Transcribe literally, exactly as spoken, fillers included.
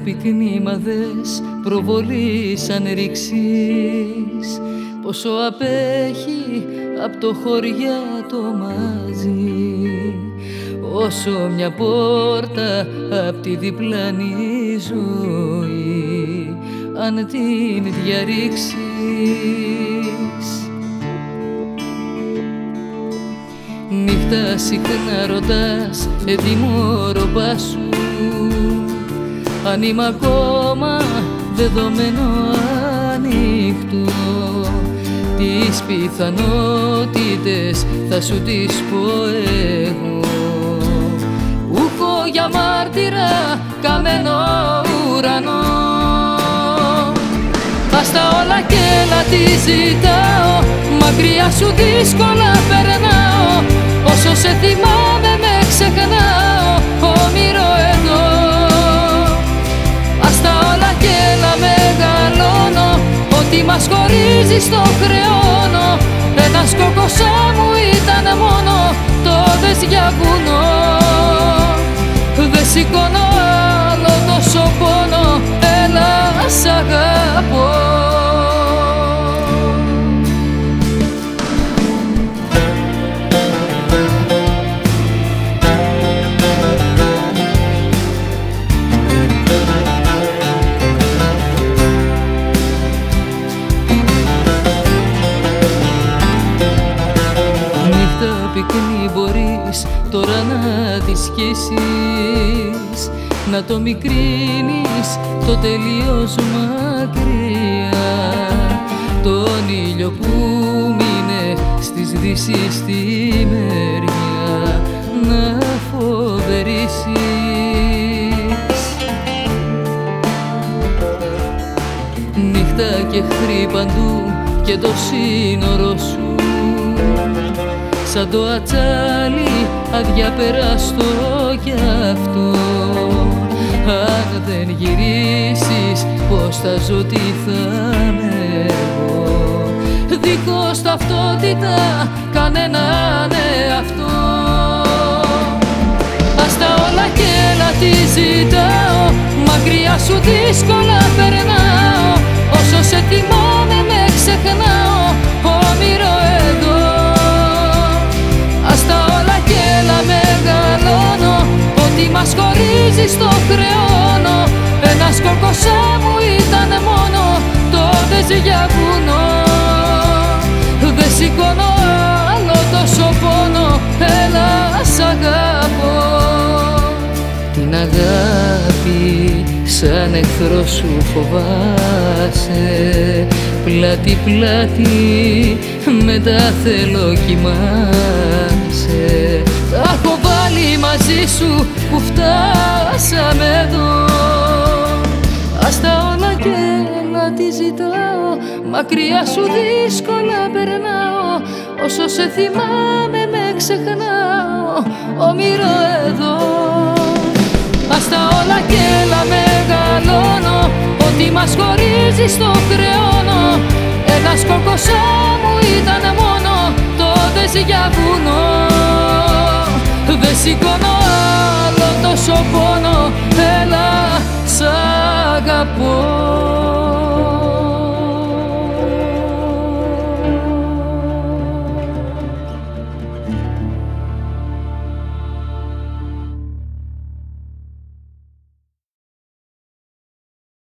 πυκνή μα δες προβολή σαν ρήξεις, πόσο απέχει απ' το χωριάτο μαζί, όσο μια πόρτα απ' τη διπλανή ζωή, αν την διαρρήξεις. Νύχτα συχνά ρωτάς ετοιμόρροπα σου, αν είμαι ακόμα δεδομένο ανοιχτό, τις πιθανότητες θα σου τις πω εγώ, που έχω για μάρτυρα καμένο ουρανό. Ας τα όλα και έλα τη ζητάω, μακριά σου δύσκολα περνάω, όσο σε θυμάμαι με ξεχνάω, όμηρο εδώ. Ας τα όλα και έλα μεγαλώνω, ό,τι μας χωρίζει στο χρεώνω, ένας κόκκος μου ήταν μόνο, το δες για βουνό. Δεν σηκώνω άλλο τόσο πόνο, έλα σ' αγαπώ. Νύχτα πυκνή μπορείς τώρα να τη σκίσεις, να το μικρύνεις το τελείως μακριά, τον ήλιο που μείνε στις δύσεις στη μεριά να φοβερήσεις. Νύχτα και εχθροί παντού και το σύνορο σου, σαν το ατσάλι αδιαπεραστό κι αυτό. Αν δεν γυρίσεις πως θα ζω, τι θα είμαι εγώ, δίχως ταυτότητα κανέναν εαυτό. Ας τα όλα και έλα τη ζητάω, μακριά σου δύσκολα περνάω, όσο σε θυμάμαι με ξεχνάω, όμηρο εδώ. Ας τα όλα και έλα μεγαλώνω, ό,τι μας χωρίζει στο χρεώνω, ένας κόκκος μου ήταν μόνο, το δες για βουνό. Δεν σηκώνω άλλο τόσο πόνο, έλα σ' αγαπώ. Την αγάπη σαν εχθρό σου φοβάσαι, πλάτη πλάτη με τα θέλω κοιμάσαι. Τα έχω βάλει μαζί σου που φτάσαμε εδώ. Ας τα όλα και έλα τη ζητάω, μακριά σου δύσκολα περνάω, όσο σε θυμάμαι με ξεχνάω, όμηρο εδώ. Ας τα όλα και έλα μεγαλώνω, ό,τι μας χωρίζει στο χρεώνω, ένας κόκκος μου ήταν μόνο, το δες για βουνό. Δεν σηκώνω άλλο τόσο πόνο, έλα σ' αγαπώ.